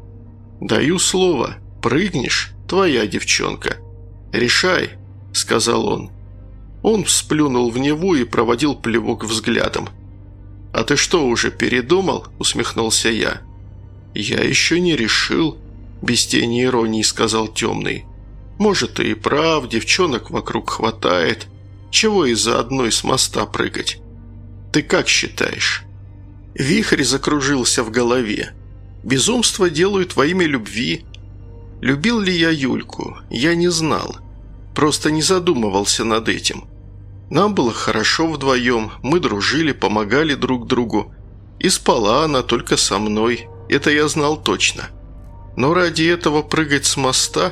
Speaker 1: «Даю слово. Прыгнешь? Твоя девчонка. Решай», – сказал он. Он всплюнул в Неву и проводил плевок взглядом. «А ты что, уже передумал?» – усмехнулся я. «Я еще не решил», – без тени иронии сказал темный. «Может, ты и прав, девчонок вокруг хватает. Чего из-за одной с моста прыгать? Ты как считаешь?» Вихрь закружился в голове. «Безумство делают во имя любви». Любил ли я Юльку? Я не знал. Просто не задумывался над этим. Нам было хорошо вдвоем, мы дружили, помогали друг другу. И спала она только со мной, это я знал точно. Но ради этого прыгать с моста?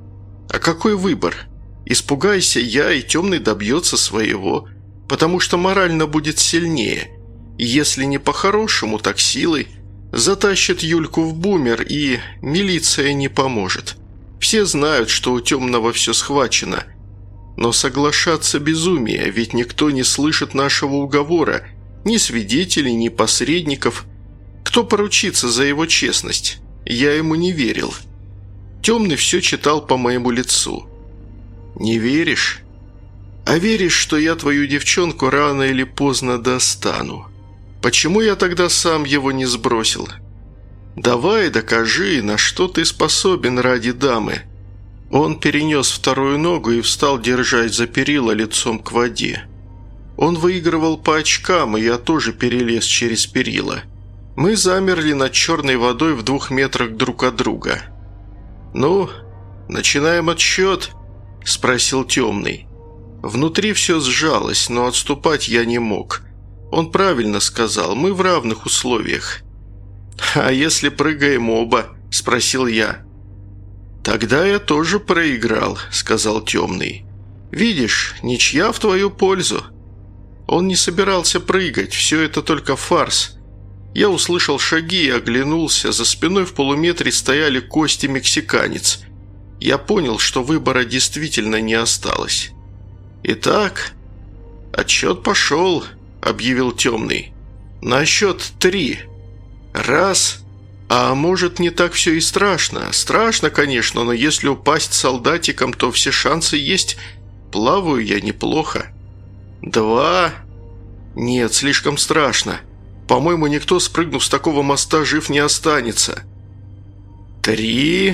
Speaker 1: А какой выбор? Испугайся я, и темный добьется своего, потому что морально будет сильнее. И если не по-хорошему, так силой. Затащит Юльку в бумер, и милиция не поможет. Все знают, что у темного все схвачено. Но соглашаться безумие, ведь никто не слышит нашего уговора, ни свидетелей, ни посредников. Кто поручится за его честность? Я ему не верил. Темный все читал по моему лицу. «Не веришь? А веришь, что я твою девчонку рано или поздно достану? Почему я тогда сам его не сбросил? Давай, докажи, на что ты способен ради дамы». Он перенес вторую ногу и встал, держась за перила лицом к воде. Он выигрывал по очкам, и я тоже перелез через перила. Мы замерли над черной водой в двух метрах друг от друга. «Ну, начинаем отсчет?» – спросил темный. Внутри все сжалось, но отступать я не мог. Он правильно сказал, мы в равных условиях. «А если прыгаем оба?» – спросил я. «Тогда я тоже проиграл», – сказал темный. «Видишь, ничья в твою пользу». Он не собирался прыгать, все это только фарс. Я услышал шаги и оглянулся, за спиной в полуметре стояли Кость и мексиканец. Я понял, что выбора действительно не осталось. «Итак, отсчет пошел», – объявил темный. «На счет три. Раз. А может, не так все и страшно? Страшно, конечно, но если упасть солдатиком, то все шансы есть. Плаваю я неплохо. Два. Нет, слишком страшно. По-моему, никто, спрыгнув с такого моста, жив не останется. Три.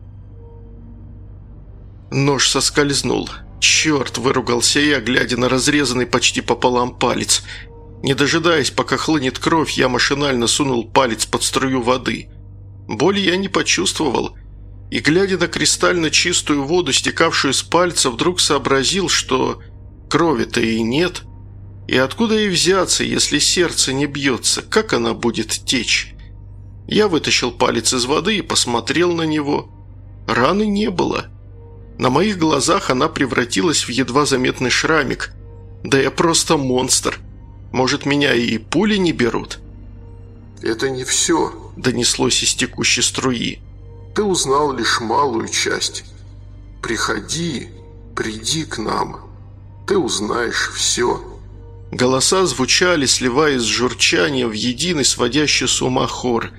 Speaker 1: Нож соскользнул. «Черт!» – выругался я, глядя на разрезанный почти пополам палец. Не дожидаясь, пока хлынет кровь, я машинально сунул палец под струю воды. Боли я не почувствовал. И, глядя на кристально чистую воду, стекавшую с пальца, вдруг сообразил, что крови-то и нет. И откуда ей взяться, если сердце не бьется? Как она будет течь? Я вытащил палец из воды и посмотрел на него. Раны не было. На моих глазах она превратилась в едва заметный шрамик. Да я просто монстр. Может, меня и пули не берут?»
Speaker 2: «Это не все», –
Speaker 1: донеслось из текущей струи.
Speaker 2: «Ты узнал лишь малую часть. Приходи, приди к нам. Ты узнаешь все».
Speaker 1: Голоса звучали, сливаясь с журчанием в единый сводящий с ума хор.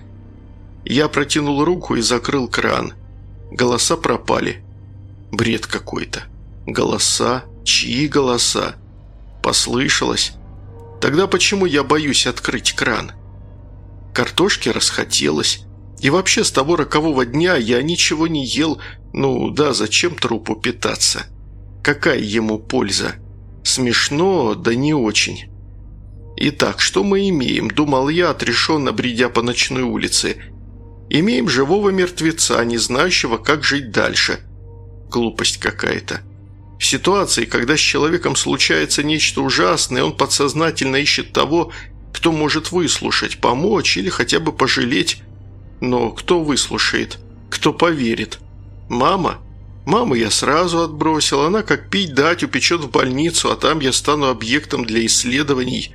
Speaker 1: Я протянул руку и закрыл кран. Голоса пропали. Бред какой-то. Голоса? Чьи голоса? Послышалось. Тогда почему я боюсь открыть кран? Картошки расхотелось. И вообще с того рокового дня я ничего не ел. Ну да, зачем трупу питаться? Какая ему польза? Смешно, да не очень. Итак, что мы имеем? Думал я, отрешенно бредя по ночной улице. Имеем живого мертвеца, не знающего, как жить дальше. Глупость какая-то. В ситуации, когда с человеком случается нечто ужасное, он подсознательно ищет того, кто может выслушать, помочь или хотя бы пожалеть. Но кто выслушает? Кто поверит? Мама? Маму я сразу отбросил. Она как пить дать упечет в больницу, а там я стану объектом для исследований.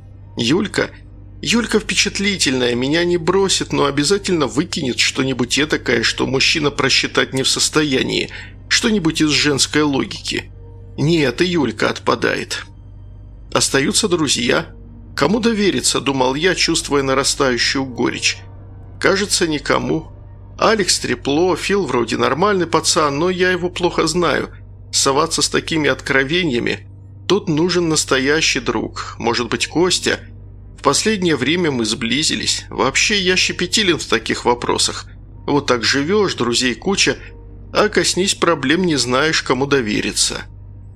Speaker 1: Юлька? Юлька впечатлительная, меня не бросит, но обязательно выкинет что-нибудь этакое, что мужчина просчитать не в состоянии. Что-нибудь из женской логики. Нет, и Юлька отпадает. Остаются друзья. Кому довериться, думал я, чувствуя нарастающую горечь. Кажется, никому. Алекс трепло, Фил вроде нормальный пацан, но я его плохо знаю. Соваться с такими откровениями. Тут нужен настоящий друг. Может быть, Костя? В последнее время мы сблизились. Вообще, я щепетилен в таких вопросах. Вот так живешь, друзей куча, а коснись проблем, не знаешь, кому довериться.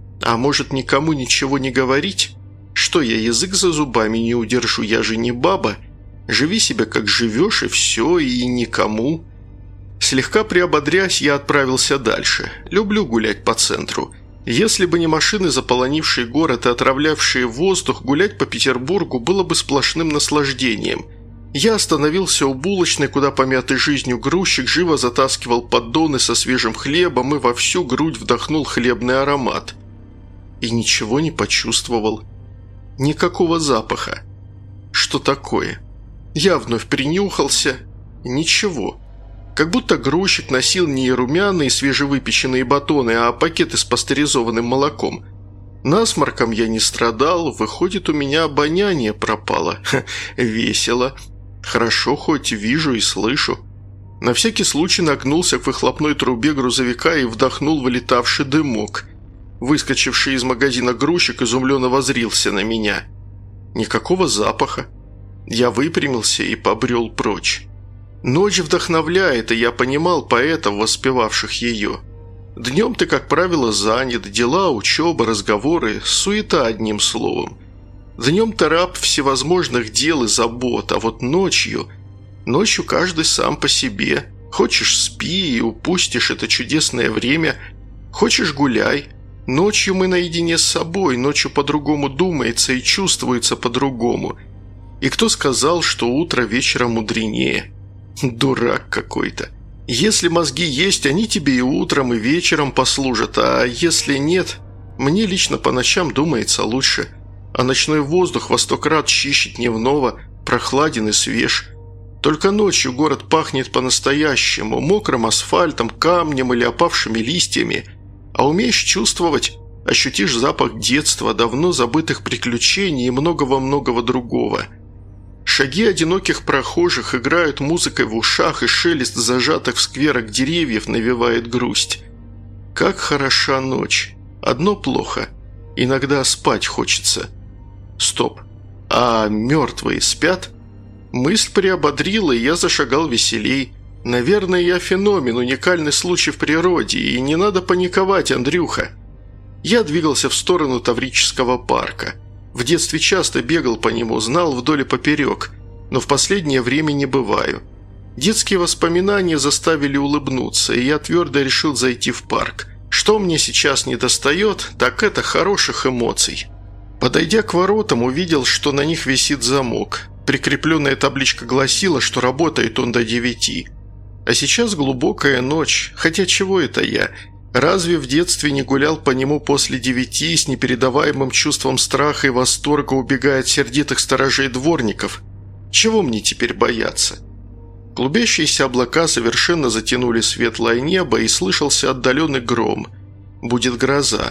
Speaker 1: А может, никому ничего не говорить? Что, я язык за зубами не удержу, я же не баба. Живи себя, как живешь, и все, и никому. Слегка приободрясь, я отправился дальше. Люблю гулять по центру. Если бы не машины, заполонившие город и отравлявшие воздух, гулять по Петербургу было бы сплошным наслаждением. Я остановился у булочной, куда помятый жизнью грузчик живо затаскивал поддоны со свежим хлебом и во всю грудь вдохнул хлебный аромат. И ничего не почувствовал. Никакого запаха. Что такое? Я вновь принюхался. Ничего. Как будто грузчик носил не румяные свежевыпеченные батоны, а пакеты с пастеризованным молоком. Насморком я не страдал, выходит, у меня обоняние пропало. Ха, весело. Хорошо, хоть вижу и слышу. На всякий случай нагнулся к выхлопной трубе грузовика и вдохнул вылетавший дымок. Выскочивший из магазина грузчик изумленно воззрился на меня. Никакого запаха. Я выпрямился и побрел прочь. Ночь вдохновляет, и я понимал поэтов, воспевавших ее. Днем ты, как правило, занят, дела, учеба, разговоры, суета одним словом. Днем ты раб всевозможных дел и забот, а вот ночью... Ночью каждый сам по себе. Хочешь – спи и упустишь это чудесное время. Хочешь – гуляй. Ночью мы наедине с собой, ночью по-другому думается и чувствуется по-другому. И кто сказал, что утро вечера мудренее? Дурак какой-то. Если мозги есть, они тебе и утром, и вечером послужат, а если нет, мне лично по ночам думается лучше. А ночной воздух во сто крат чище дневного, прохладен и свеж. Только ночью город пахнет по-настоящему, мокрым асфальтом, камнем или опавшими листьями. А умеешь чувствовать, ощутишь запах детства, давно забытых приключений и многого-многого другого. Шаги одиноких прохожих играют музыкой в ушах, и шелест зажатых в скверах деревьев навевает грусть. Как хороша ночь. Одно плохо. Иногда спать хочется. Стоп. А мертвые спят? Мысль приободрила, и я зашагал веселей. Наверное, я феномен, уникальный случай в природе, и не надо паниковать, Андрюха. Я двигался в сторону Таврического парка. В детстве часто бегал по нему, знал вдоль и поперек, но в последнее время не бываю. Детские воспоминания заставили улыбнуться, и я твердо решил зайти в парк. Что мне сейчас недостает, так это хороших эмоций. Подойдя к воротам, увидел, что на них висит замок. Прикрепленная табличка гласила, что работает он до девяти. А сейчас глубокая ночь, хотя чего это я? Разве в детстве не гулял по нему после девяти с непередаваемым чувством страха и восторга, убегая от сердитых сторожей дворников? Чего мне теперь бояться? Клубящиеся облака совершенно затянули светлое небо, и слышался отдаленный гром. Будет гроза.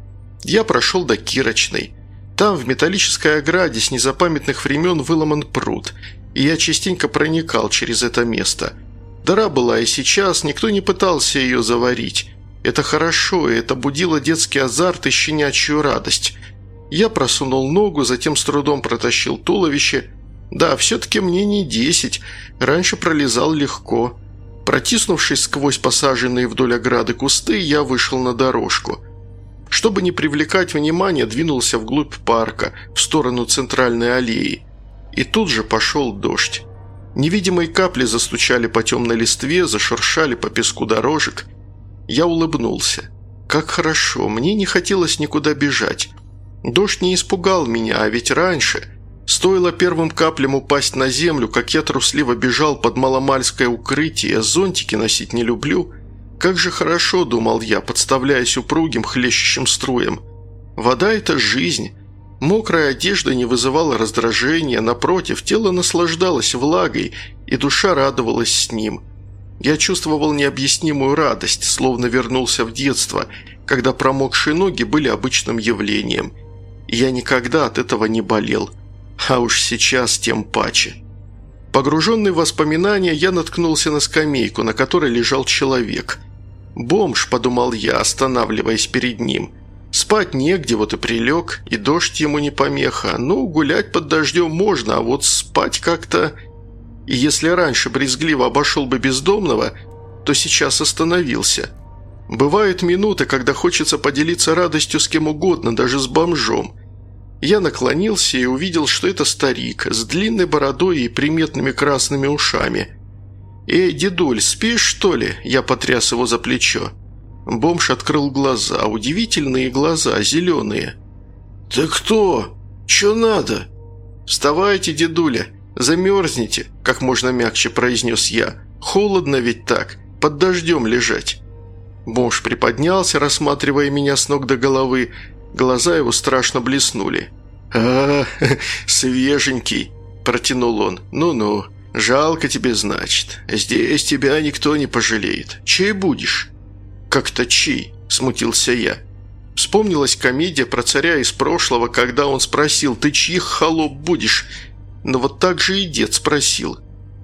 Speaker 1: Я прошел до Кирочной. Там, в металлической ограде, с незапамятных времен выломан пруд, и я частенько проникал через это место. Дыра была и сейчас, никто не пытался ее заварить. Это хорошо, и это будило детский азарт и щенячью радость. Я просунул ногу, затем с трудом протащил туловище. Да, все-таки мне не десять, раньше пролезал легко. Протиснувшись сквозь посаженные вдоль ограды кусты, я вышел на дорожку. Чтобы не привлекать внимания, двинулся вглубь парка, в сторону центральной аллеи. И тут же пошел дождь. Невидимые капли застучали по темной листве, зашуршали по песку дорожек. Я улыбнулся. Как хорошо, мне не хотелось никуда бежать. Дождь не испугал меня, а ведь раньше... Стоило первым каплям упасть на землю, как я трусливо бежал под маломальское укрытие, зонтики носить не люблю. Как же хорошо, думал я, подставляясь упругим, хлещущим струям. Вода – это жизнь. Мокрая одежда не вызывала раздражения, напротив, тело наслаждалось влагой, и душа радовалась с ним. Я чувствовал необъяснимую радость, словно вернулся в детство, когда промокшие ноги были обычным явлением. И я никогда от этого не болел. А уж сейчас тем паче. Погруженный в воспоминания, я наткнулся на скамейку, на которой лежал человек. «Бомж», – подумал я, останавливаясь перед ним. Спать негде, вот и прилег, и дождь ему не помеха. Ну, гулять под дождем можно, а вот спать как-то... И если раньше брезгливо обошел бы бездомного, то сейчас остановился. Бывают минуты, когда хочется поделиться радостью с кем угодно, даже с бомжом. Я наклонился и увидел, что это старик с длинной бородой и приметными красными ушами. «Эй, дедуль, спишь, что ли?» – я потряс его за плечо. Бомж открыл глаза, удивительные глаза, зеленые. «Ты кто? Чё надо?» «Вставайте, дедуля, замерзнете», – как можно мягче произнес я. «Холодно ведь так, под дождем лежать». Бомж приподнялся, рассматривая меня с ног до головы. Глаза его страшно блеснули. «А, свеженький», – протянул он. «Ну-ну, жалко тебе, значит. Здесь тебя никто не пожалеет. Чей будешь?» «Как-то чей?» – смутился я. Вспомнилась комедия про царя из прошлого, когда он спросил: «Ты чьих холоп будешь?» Но вот так же и дед спросил.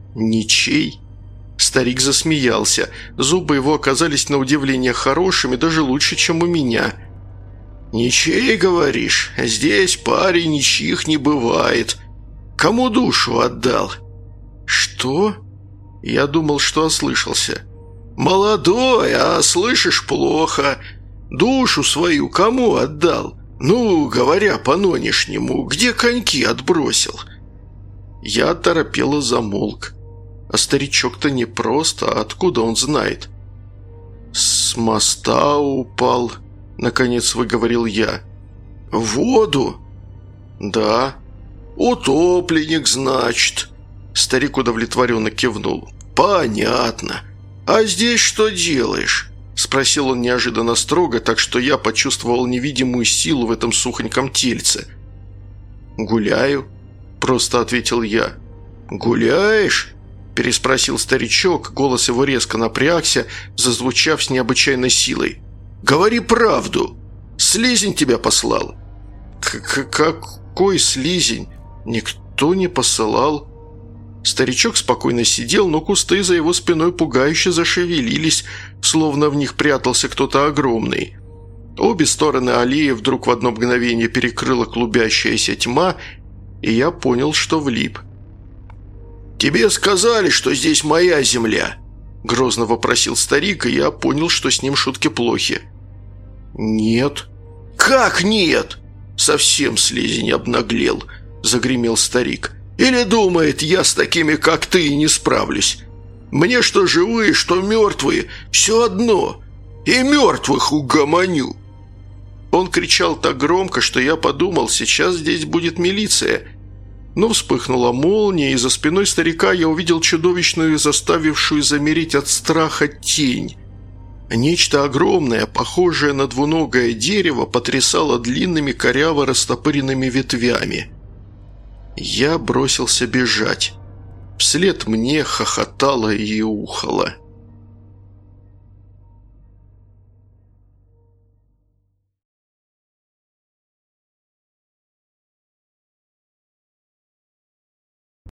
Speaker 1: «Ничей?» Старик засмеялся. Зубы его оказались на удивление хорошими, даже лучше, чем у меня. «Ничей, говоришь? Здесь парень ничьих не бывает. Кому душу отдал?» «Что?» Я думал, что ослышался.
Speaker 2: «Молодой, а слышишь плохо. Душу свою кому отдал? Ну, говоря по-нонешнему, где коньки отбросил?»
Speaker 1: Я оторопело замолк. А старичок-то не просто, а откуда он знает? «С моста упал», — наконец выговорил я.
Speaker 2: «В воду?»
Speaker 1: «Да».
Speaker 2: «Утопленник, значит».
Speaker 1: Старик удовлетворенно кивнул.
Speaker 2: «Понятно. А здесь что делаешь?»
Speaker 1: – спросил он неожиданно строго, так что я почувствовал невидимую силу в этом сухоньком тельце. «Гуляю», – просто ответил я.
Speaker 2: «Гуляешь?»
Speaker 1: – переспросил старичок, голос его резко напрягся, зазвучав с необычайной силой.
Speaker 2: «Говори правду. Слизень тебя послал».
Speaker 1: К «Какой слизень? Никто не посылал». Старичок спокойно сидел, но кусты за его спиной пугающе зашевелились, словно в них прятался кто-то огромный. Обе стороны аллеи вдруг в одно мгновение перекрыла клубящаяся тьма, и я понял, что влип.
Speaker 2: «Тебе сказали, что здесь моя земля?»
Speaker 1: – грозно вопросил старик, и я понял, что с ним шутки плохи. «Нет».
Speaker 2: «Как нет?» «Совсем слизень обнаглел», – загремел старик. «Или думает, я с такими, как ты, не справлюсь? Мне что живые, что мертвые, все одно. И мертвых угомоню».
Speaker 1: Он кричал так громко, что я подумал, сейчас здесь будет милиция. Но вспыхнула молния, и за спиной старика я увидел чудовищную, заставившую замереть от страха тень. Нечто огромное, похожее на двуногое дерево, потрясало длинными коряво растопыренными ветвями. Я бросился бежать. Вслед мне хохотало и ухало.